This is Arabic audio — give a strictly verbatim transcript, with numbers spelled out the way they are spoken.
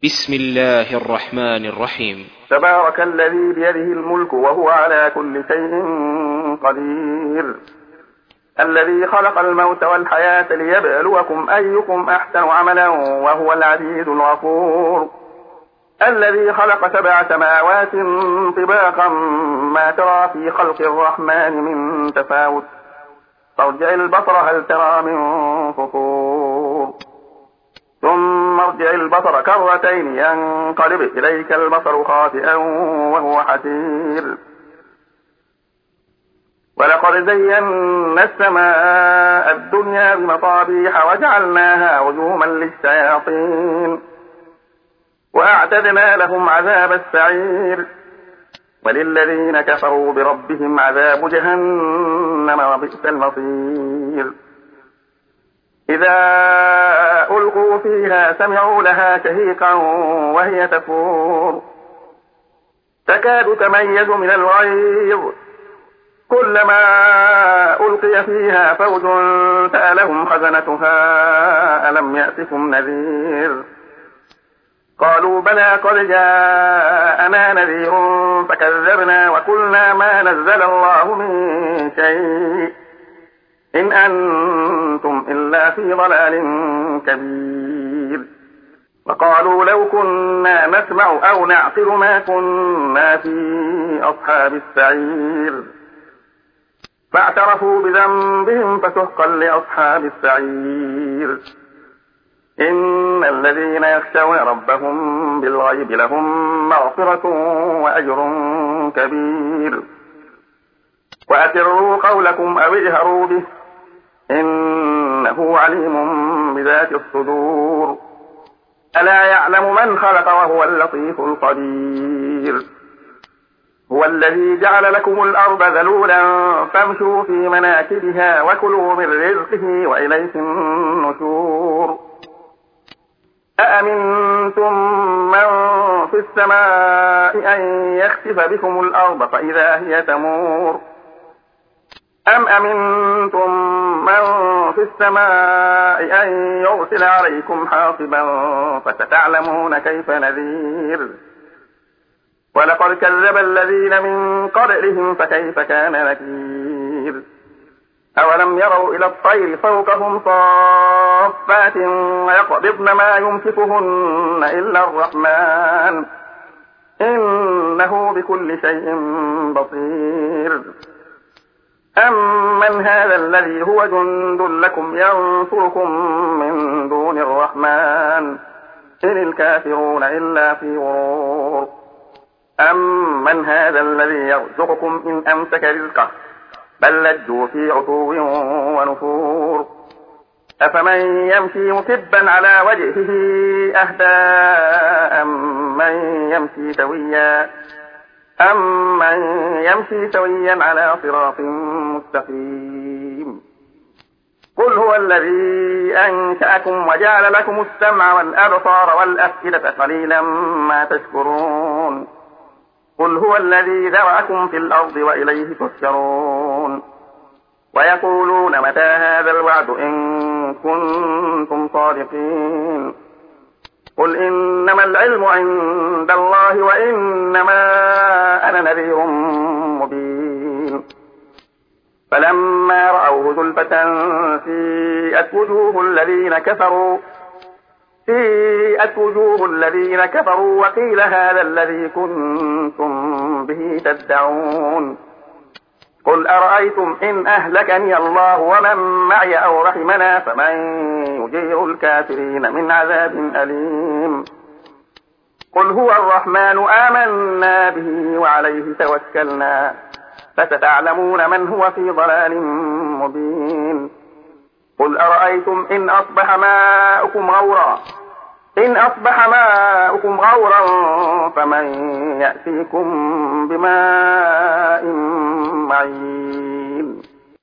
بسم الله الرحمن الرحيم. تبارك الذي بيده الملك وهو على كل شيء قدير، الذي خلق الموت والحياة ليبلوكم أيكم أحسن عملا وهو العزيز الغفور، الذي خلق سبع سماوات طباقا ما ترى في خلق الرحمن من تفاوت، فارجع البصر هل ترى من فطور، ثم ارجع البصر كرتين ينقلب إليك البصر خاسئا وهو حسير، ولقد زينا السماء الدنيا بمصابيح وجعلناها رجوما للشياطين وأعتدنا لهم عذاب السعير، وللذين كفروا بربهم عذاب جهنم وبئس المصير. إذا ألقوا فيها سمعوا لها شهيقا وهي تفور، تكاد تميز من الغيظ، كلما ألقي فيها فوج سألهم خزنتها ألم يأتكم نذير، قالوا بلى قد جاءنا نذير فكذبنا وقلنا ما نزل الله من شيء إن أنتم إلا في ضلال كبير، وقالوا لو كنا نسمع أو نعقل ما كنا في أصحاب السعير، فاعترفوا بذنبهم فسحقا لأصحاب السعير. إن الذين يخشون ربهم بالغيب لهم مغفرة وأجر كبير، وأسروا قولكم أو اجهروا به إنه عليم بذات الصدور، ألا يعلم من خلق وهو اللطيف الخبير. هو الذي جعل لكم الأرض ذلولا فامشوا في مناكبها وكلوا من رزقه وإليه النشور. أأمنتم من في السماء أن يخسف بكم الأرض فإذا هي تمور، أم أمنتم من في السماء أن يرسل عليكم حاصبا فستعلمون كيف نذير. ولقد كذب الذين من قبلهم فكيف كان نكير. أولم يروا إلى الطير فوقهم صافات ويقبضن ما يمسكهن إلا الرحمن إنه بكل شيء بصير. أمن هذا الذي هو جند لكم ينصركم من دون الرحمن إن الكافرون إلا في غرور. أمن هذا الذي يرزقكم إن أمسك رزقه بل لجوا في عتو ونفور. أفمن يمشي مكبا على وجهه أهدى أمن يمشي سويا أمن يمشي سويا على صراط مستقيم. قل هو الذي أنشأكم وجعل لكم السمع والأبصار والأفئدة قليلا ما تشكرون. قل هو الذي ذرأكم في الأرض وإليه تحشرون. ويقولون متى هذا الوعد إن كنتم صادقين. قل إنما العلم عند الله وإنما أنا نذير مبين. فلما رأوه زلفة سيئت وجوه الذين كفروا سيئت وجوه الذين كفروا وقيل هذا الذي كنتم به تدعون. قل أرأيتم إن أهلكني الله ومن معي أو رحمنا فمن يجير الكافرين من عذاب أليم. قل هو الرحمن آمنا به وعليه توكلنا فستعلمون من هو في ضلال مبين. قل أرأيتم إن أصبح ماؤكم غورا إن أصبح ماؤكم غورا فمن يأتيكم بماء معين.